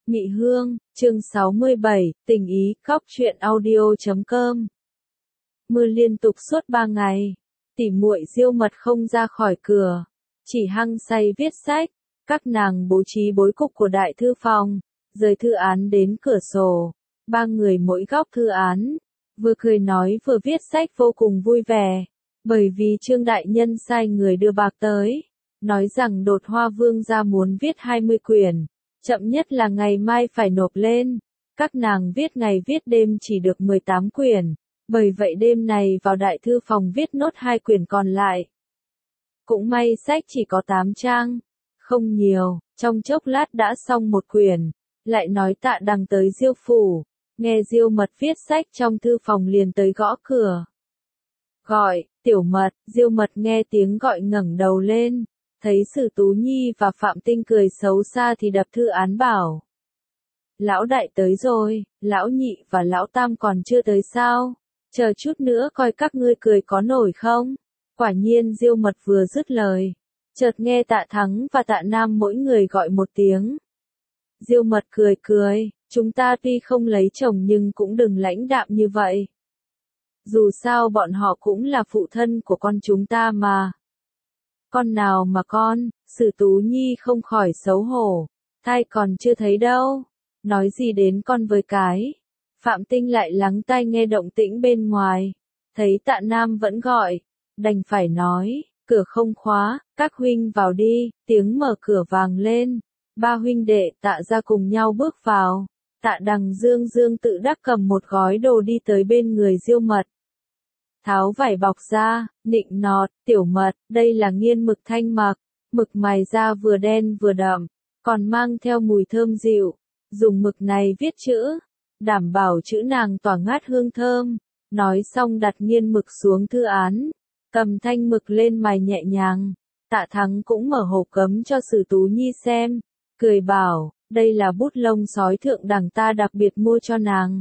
Mị Hương, chương 67, tình ý, khóc chuyện audio.com. Mưa liên tục suốt 3 ngày, tỉ muội Diêu Mật không ra khỏi cửa, chỉ hăng say viết sách. Các nàng bố trí bối cục của đại thư phòng, rời thư án đến cửa sổ, ba người mỗi góc thư án, vừa cười nói vừa viết sách vô cùng vui vẻ, bởi vì Trương đại nhân sai người đưa bạc tới, nói rằng Đột Hoa Vương gia muốn viết 20 quyển. Chậm nhất là ngày mai phải nộp lên. Các nàng viết ngày viết đêm chỉ được 18 quyển, bởi vậy đêm này vào đại thư phòng viết nốt 2 quyển còn lại. Cũng may sách chỉ có 8 trang, không nhiều, trong chốc lát đã xong một quyển, lại nói Tạ Đằng tới Diêu phủ, nghe Diêu Mật viết sách trong thư phòng liền tới gõ cửa. Gọi, Tiểu Mật, Diêu Mật nghe tiếng gọi ngẩng đầu lên. Thấy Sử Tú Nhi và Phạm Tinh cười xấu xa thì đập thư án bảo. Lão đại tới rồi, lão nhị và lão tam còn chưa tới sao? Chờ chút nữa coi các ngươi cười có nổi không? Quả nhiên Diêu Mật vừa dứt lời, chợt nghe Tạ Thắng và Tạ Nam mỗi người gọi một tiếng. Diêu Mật cười cười, chúng ta tuy không lấy chồng nhưng cũng đừng lãnh đạm như vậy. Dù sao bọn họ cũng là phụ thân của con chúng ta mà. Con nào mà con, Sử Tú Nhi không khỏi xấu hổ, thai còn chưa thấy đâu, nói gì đến con với cái. Phạm Tinh lại lắng tai nghe động tĩnh bên ngoài, thấy Tạ Nam vẫn gọi, đành phải nói, cửa không khóa, các huynh vào đi, tiếng mở cửa vang lên, ba huynh đệ Tạ ra cùng nhau bước vào, Tạ Đằng dương dương tự đắc cầm một gói đồ đi tới bên người Diêu Mật. Tháo vải bọc ra, nịnh nọt, Tiểu Mật, đây là nghiên mực thanh mặc, mực mài ra vừa đen vừa đậm, còn mang theo mùi thơm dịu, dùng mực này viết chữ, đảm bảo chữ nàng tỏa ngát hương thơm, nói xong đặt nghiên mực xuống thư án, cầm thanh mực lên mài nhẹ nhàng, Tạ Thắng cũng mở hộp cấm cho Sử Tú Nhi xem, cười bảo, đây là bút lông sói thượng đẳng ta đặc biệt mua cho nàng.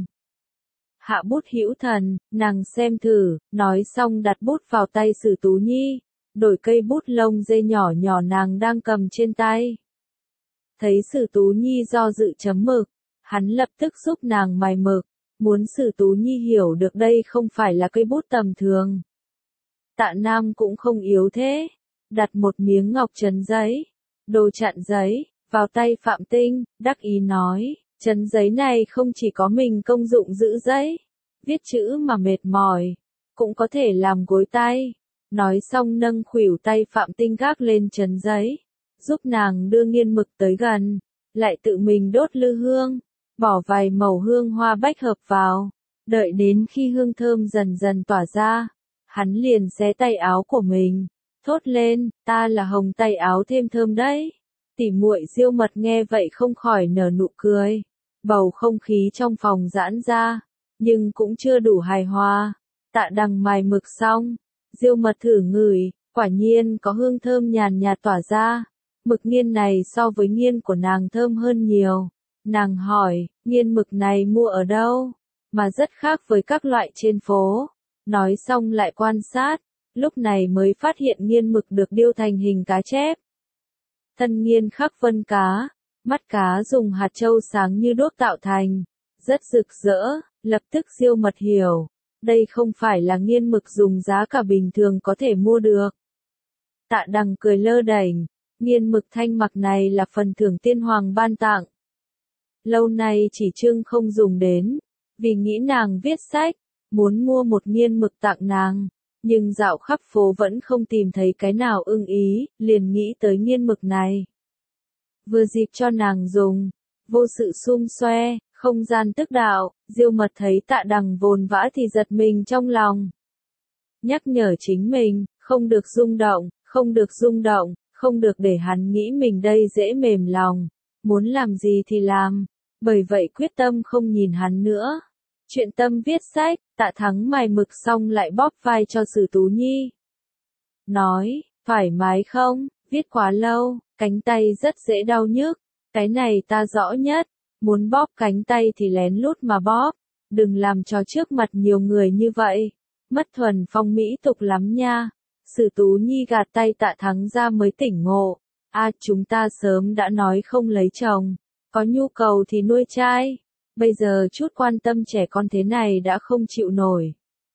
Hạ bút hữu thần, nàng xem thử, nói xong đặt bút vào tay Sử Tú Nhi, đổi cây bút lông dây nhỏ nhỏ nàng đang cầm trên tay. Thấy Sử Tú Nhi do dự chấm mực, hắn lập tức giúp nàng mài mực, muốn Sử Tú Nhi hiểu được đây không phải là cây bút tầm thường. Tạ Nam cũng không yếu thế, đặt một miếng ngọc trấn giấy, đồ chặn giấy, vào tay Phạm Tinh, đắc ý nói. Trấn giấy này không chỉ có mình công dụng giữ giấy, viết chữ mà mệt mỏi, cũng có thể làm gối tay. Nói xong nâng khuỷu tay Phạm Tinh gác lên trấn giấy, giúp nàng đưa nghiên mực tới gần, lại tự mình đốt lư hương, bỏ vài mẩu hương hoa bách hợp vào, đợi đến khi hương thơm dần dần tỏa ra, hắn liền xé tay áo của mình, thốt lên, ta là hồng tay áo thêm thơm đấy. Tỉ muội Diêu Mật nghe vậy không khỏi nở nụ cười, bầu không khí trong phòng giãn ra, nhưng cũng chưa đủ hài hòa. Tạ Đằng mài mực xong, Diêu Mật thử ngửi, quả nhiên có hương thơm nhàn nhạt tỏa ra, mực nghiên này so với nghiên của nàng thơm hơn nhiều. Nàng hỏi, nghiên mực này mua ở đâu, mà rất khác với các loại trên phố. Nói xong lại quan sát, lúc này mới phát hiện nghiên mực được điêu thành hình cá chép. Thân nghiên khắc vân cá, mắt cá dùng hạt châu sáng như đuốc tạo thành, rất rực rỡ, lập tức Diêu Mật hiểu, đây không phải là nghiên mực dùng giá cả bình thường có thể mua được. Tạ Đằng cười lơ đễnh, nghiên mực thanh mặc này là phần thưởng tiên hoàng ban tặng. Lâu nay chỉ Trương không dùng đến, vì nghĩ nàng viết sách, muốn mua một nghiên mực tặng nàng. Nhưng dạo khắp phố vẫn không tìm thấy cái nào ưng ý, liền nghĩ tới nghiên mực này. Vừa dịp cho nàng dùng, vô sự xum xoe, không gian tức đạo, Diêu Mật thấy Tạ Đằng vồn vã thì giật mình trong lòng. Nhắc nhở chính mình, không được rung động, không được rung động, không được để hắn nghĩ mình đây dễ mềm lòng, muốn làm gì thì làm, bởi vậy quyết tâm không nhìn hắn nữa. Chuyện tâm viết sách, Tạ Thắng mài mực xong lại bóp vai cho Sử Tú Nhi. Nói, thoải mái không, viết quá lâu, cánh tay rất dễ đau nhức, cái này ta rõ nhất, muốn bóp cánh tay thì lén lút mà bóp, đừng làm cho trước mặt nhiều người như vậy, mất thuần phong mỹ tục lắm nha. Sử Tú Nhi gạt tay Tạ Thắng ra mới tỉnh ngộ, chúng ta sớm đã nói không lấy chồng, có nhu cầu thì nuôi trai, bây giờ chút quan tâm trẻ con thế này đã không chịu nổi.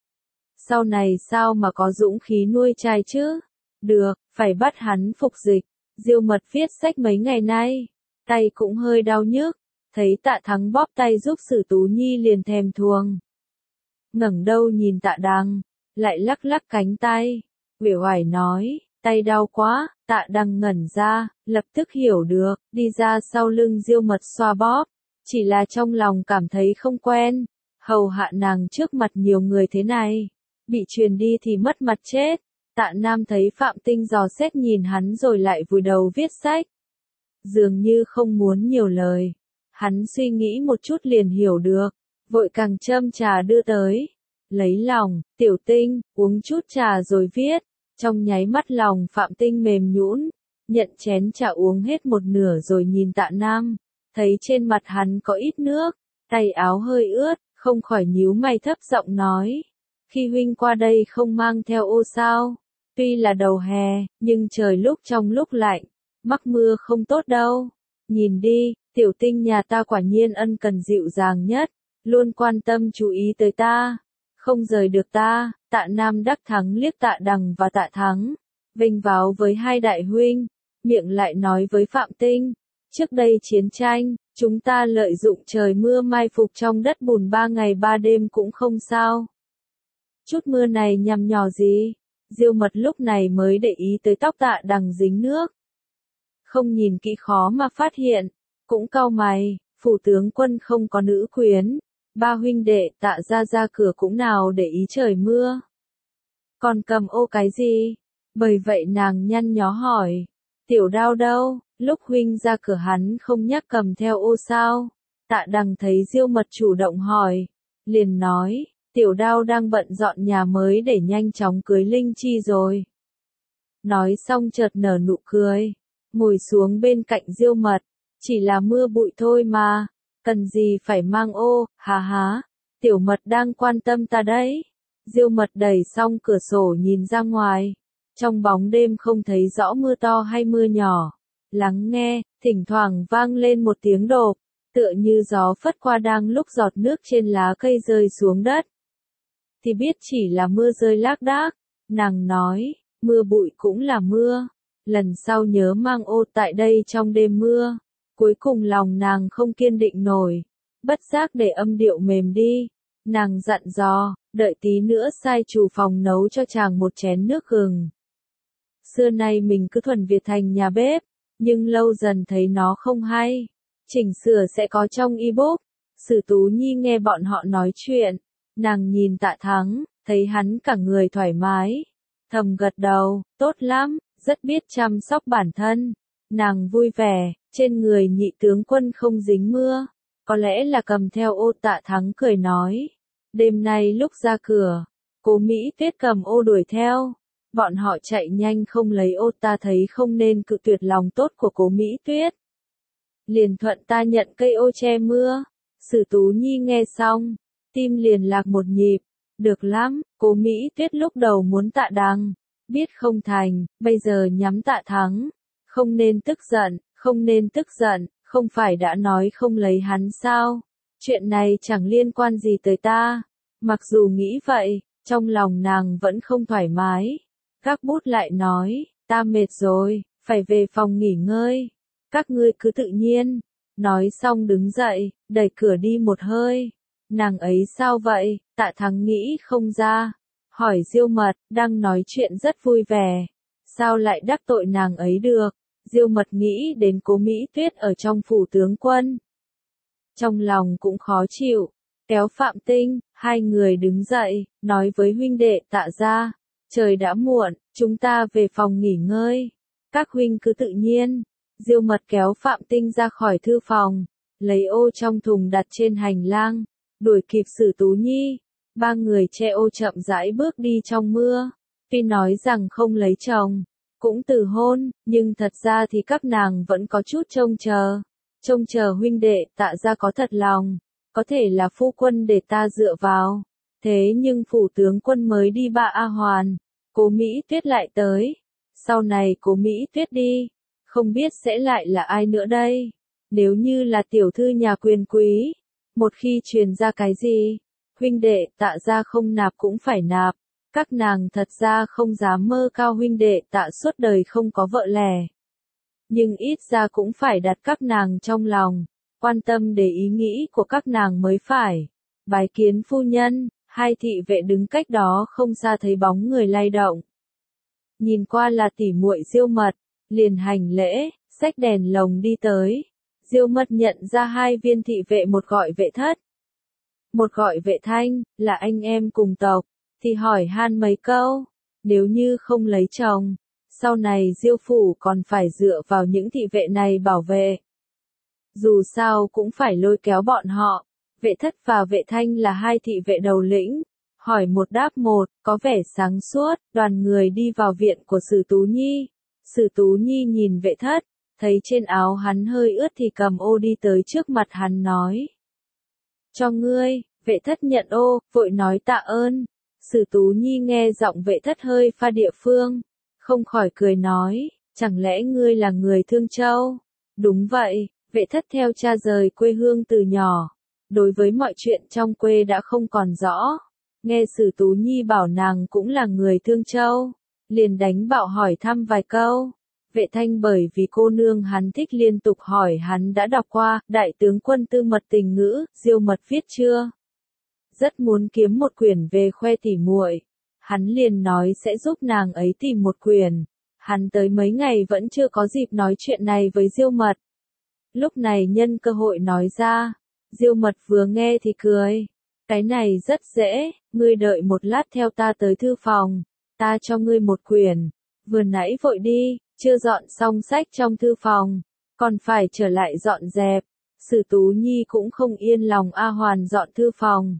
Sau này sao mà có dũng khí nuôi trai chứ? Được, phải bắt hắn phục dịch. Diêu Mật viết sách mấy ngày nay, tay cũng hơi đau nhức, thấy Tạ Thắng bóp tay giúp Sử Tú Nhi liền thèm thuồng. Ngẩng đầu nhìn Tạ Đằng, lại lắc lắc cánh tay, uể oải nói, tay đau quá. Tạ Đằng ngẩn ra, lập tức hiểu được, đi ra sau lưng Diêu Mật xoa bóp, chỉ là trong lòng cảm thấy không quen, hầu hạ nàng trước mặt nhiều người thế này, bị truyền đi thì mất mặt chết. Tạ Nam thấy Phạm Tinh dò xét nhìn hắn rồi lại vùi đầu viết sách. Dường như không muốn nhiều lời. Hắn suy nghĩ một chút liền hiểu được, vội càng châm trà đưa tới. Lấy lòng, Tiểu Tinh, uống chút trà rồi viết. Trong nháy mắt lòng Phạm Tinh mềm nhũn, nhận chén trà uống hết một nửa rồi nhìn Tạ Nam. Thấy trên mặt hắn có ít nước, tay áo hơi ướt, không khỏi nhíu mày thấp giọng nói. Khi huynh qua đây không mang theo ô sao? Tuy là đầu hè, nhưng trời lúc trong lúc lạnh, mắc mưa không tốt đâu. Nhìn đi, Tiểu Tinh nhà ta quả nhiên ân cần dịu dàng nhất, luôn quan tâm chú ý tới ta, không rời được ta. Tạ Nam đắc thắng liếc Tạ Đằng và Tạ Thắng, vênh váo với hai đại huynh, miệng lại nói với Phạm Tinh, trước đây chiến tranh, chúng ta lợi dụng trời mưa mai phục trong đất bùn 3 ngày 3 đêm cũng không sao. Chút mưa này nhằm nhỏ gì? Diêu Mật lúc này mới để ý tới tóc Tạ Đằng dính nước. Không nhìn kỹ khó mà phát hiện, cũng cau mày, phủ tướng quân không có nữ quyến, ba huynh đệ Tạ ra ra cửa cũng nào để ý trời mưa. Còn cầm ô cái gì? Bởi vậy nàng nhăn nhó hỏi, Tiểu Đao đâu, lúc huynh ra cửa hắn không nhắc cầm theo ô sao? Tạ Đằng thấy Diêu Mật chủ động hỏi, liền nói, Tiểu Đao đang bận dọn nhà mới để nhanh chóng cưới Linh Chi rồi. Nói xong chợt nở nụ cười, ngồi xuống bên cạnh Diêu Mật, chỉ là mưa bụi thôi mà, cần gì phải mang ô, hà há, Tiểu Mật đang quan tâm ta đấy. Diêu Mật đẩy xong cửa sổ nhìn ra ngoài, trong bóng đêm không thấy rõ mưa to hay mưa nhỏ, lắng nghe, thỉnh thoảng vang lên một tiếng đột, tựa như gió phất qua đang lúc giọt nước trên lá cây rơi xuống đất. Thì biết chỉ là mưa rơi lác đác, nàng nói, mưa bụi cũng là mưa, lần sau nhớ mang ô tại đây trong đêm mưa. Cuối cùng lòng nàng không kiên định nổi, bất giác để âm điệu mềm đi, nàng dặn dò, đợi tí nữa sai chủ phòng nấu cho chàng một chén nước gừng. Xưa nay mình cứ thuần Việt thành nhà bếp, nhưng lâu dần thấy nó không hay, chỉnh sửa sẽ có trong ebook. Sử Tú Nhi nghe bọn họ nói chuyện, nàng nhìn Tạ Thắng, thấy hắn cả người thoải mái, thầm gật đầu, tốt lắm, rất biết chăm sóc bản thân. Nàng vui vẻ, trên người nhị tướng quân không dính mưa, có lẽ là cầm theo ô. Tạ Thắng cười nói, đêm nay lúc ra cửa, Cố Mỹ Tuyết cầm ô đuổi theo, bọn họ chạy nhanh không lấy ô, ta thấy không nên cự tuyệt lòng tốt của Cố Mỹ Tuyết. Liền thuận ta nhận cây ô che mưa. Sử Tú Nhi nghe xong, tim liền lạc một nhịp, được lắm, Cố Mỹ Tuyết lúc đầu muốn Tạ Đằng, biết không thành, bây giờ nhắm Tạ Thắng, không nên tức giận, không nên tức giận, không phải đã nói không lấy hắn sao, chuyện này chẳng liên quan gì tới ta. Mặc dù nghĩ vậy, trong lòng nàng vẫn không thoải mái, gác bút lại nói, ta mệt rồi, phải về phòng nghỉ ngơi, các ngươi cứ tự nhiên. Nói xong đứng dậy, đẩy cửa đi một hơi. Nàng ấy sao vậy? Tạ Thắng nghĩ không ra, hỏi Diêu Mật, đang nói chuyện rất vui vẻ, sao lại đắc tội nàng ấy được? Diêu Mật nghĩ đến Cố Mỹ Tuyết ở trong phủ tướng quân, trong lòng cũng khó chịu, kéo Phạm Tinh, hai người đứng dậy, nói với huynh đệ Tạ gia, trời đã muộn, chúng ta về phòng nghỉ ngơi, các huynh cứ tự nhiên. Diêu Mật kéo Phạm Tinh ra khỏi thư phòng, lấy ô trong thùng đặt trên hành lang, đuổi kịp Sử Tú Nhi. Ba người che ô chậm rãi bước đi trong mưa. Tuy nói rằng không lấy chồng, cũng từ hôn, nhưng thật ra thì các nàng vẫn có chút trông chờ huynh đệ Tạ gia có thật lòng, có thể là phu quân để ta dựa vào. Thế nhưng phủ tướng quân mới đi Ba A Hoàn, Cố Mỹ Tuyết lại tới. Sau này Cố Mỹ Tuyết đi, không biết sẽ lại là ai nữa đây. Nếu như là tiểu thư nhà quyền quý, một khi truyền ra cái gì, huynh đệ Tạ gia không nạp cũng phải nạp, các nàng thật ra không dám mơ cao huynh đệ Tạ suốt đời không có vợ lẽ. Nhưng ít ra cũng phải đặt các nàng trong lòng, quan tâm để ý nghĩ của các nàng mới phải. Bái kiến phu nhân, hai thị vệ đứng cách đó không xa thấy bóng người lay động. Nhìn qua là tỷ muội Diêu Mật, liền hành lễ, xách đèn lồng đi tới. Diêu Mật nhận ra hai viên thị vệ, một gọi vệ thất, một gọi vệ thanh, là anh em cùng tộc, thì hỏi han mấy câu, nếu như không lấy chồng, sau này Diêu phủ còn phải dựa vào những thị vệ này bảo vệ. Dù sao cũng phải lôi kéo bọn họ, vệ thất và vệ thanh là hai thị vệ đầu lĩnh, hỏi một đáp một, có vẻ sáng suốt, đoàn người đi vào viện của Sử Tú Nhi. Sử Tú Nhi nhìn vệ thất, thấy trên áo hắn hơi ướt thì cầm ô đi tới trước mặt hắn nói. Cho ngươi, vệ thất nhận ô, vội nói tạ ơn. Sử Tú Nhi nghe giọng vệ thất hơi pha địa phương, không khỏi cười nói, chẳng lẽ ngươi là người Thương Châu? Đúng vậy, vệ thất theo cha rời quê hương từ nhỏ, đối với mọi chuyện trong quê đã không còn rõ. Nghe Sử Tú Nhi bảo nàng cũng là người Thương Châu, liền đánh bạo hỏi thăm vài câu. Vệ thanh bởi vì cô nương hắn thích liên tục hỏi hắn đã đọc qua Đại tướng quân Tư Mật tình ngữ, Diêu Mật viết chưa? Rất muốn kiếm một quyển về khoe tỉ muội. Hắn liền nói sẽ giúp nàng ấy tìm một quyển. Hắn tới mấy ngày vẫn chưa có dịp nói chuyện này với Diêu Mật. Lúc này nhân cơ hội nói ra, Diêu Mật vừa nghe thì cười. Cái này rất dễ, ngươi đợi một lát theo ta tới thư phòng, ta cho ngươi một quyển. Vừa nãy vội đi, chưa dọn xong sách trong thư phòng, còn phải trở lại dọn dẹp. Sử Tú Nhi cũng không yên lòng A Hoàn dọn thư phòng.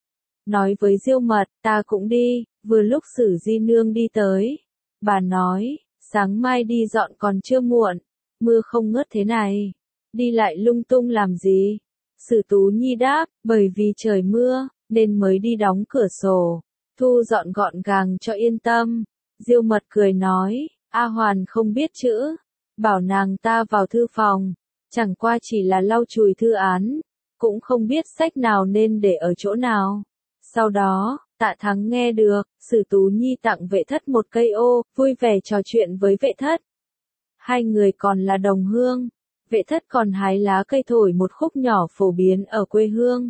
Nói với Diêu Mật, ta cũng đi, vừa lúc Sử Di Nương đi tới. Bà nói, sáng mai đi dọn còn chưa muộn, mưa không ngớt thế này, đi lại lung tung làm gì? Sử Tú Nhi đáp, bởi vì trời mưa, nên mới đi đóng cửa sổ, thu dọn gọn gàng cho yên tâm. Diêu Mật cười nói, A Hoàn không biết chữ, bảo nàng ta vào thư phòng, chẳng qua chỉ là lau chùi thư án, cũng không biết sách nào nên để ở chỗ nào. Sau đó, Tạ Thắng nghe được, Sử Tú Nhi tặng vệ thất một cây ô, vui vẻ trò chuyện với vệ thất. Hai người còn là đồng hương, vệ thất còn hái lá cây thổi một khúc nhỏ phổ biến ở quê hương.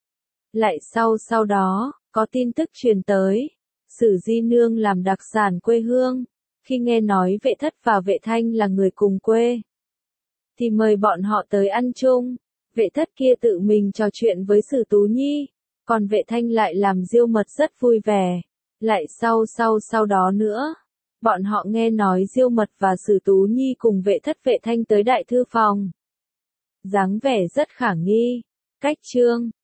Lại sau đó, có tin tức truyền tới, Sử Di Nương làm đặc sản quê hương, khi nghe nói vệ thất và vệ thanh là người cùng quê, thì mời bọn họ tới ăn chung. Vệ thất kia tự mình trò chuyện với Sử Tú Nhi, còn vệ thanh lại làm Diêu Mật rất vui vẻ. Lại sau đó nữa, bọn họ nghe nói Diêu Mật và Sử Tú Nhi cùng vệ thất vệ thanh tới đại thư phòng. Dáng vẻ rất khả nghi. Cách chương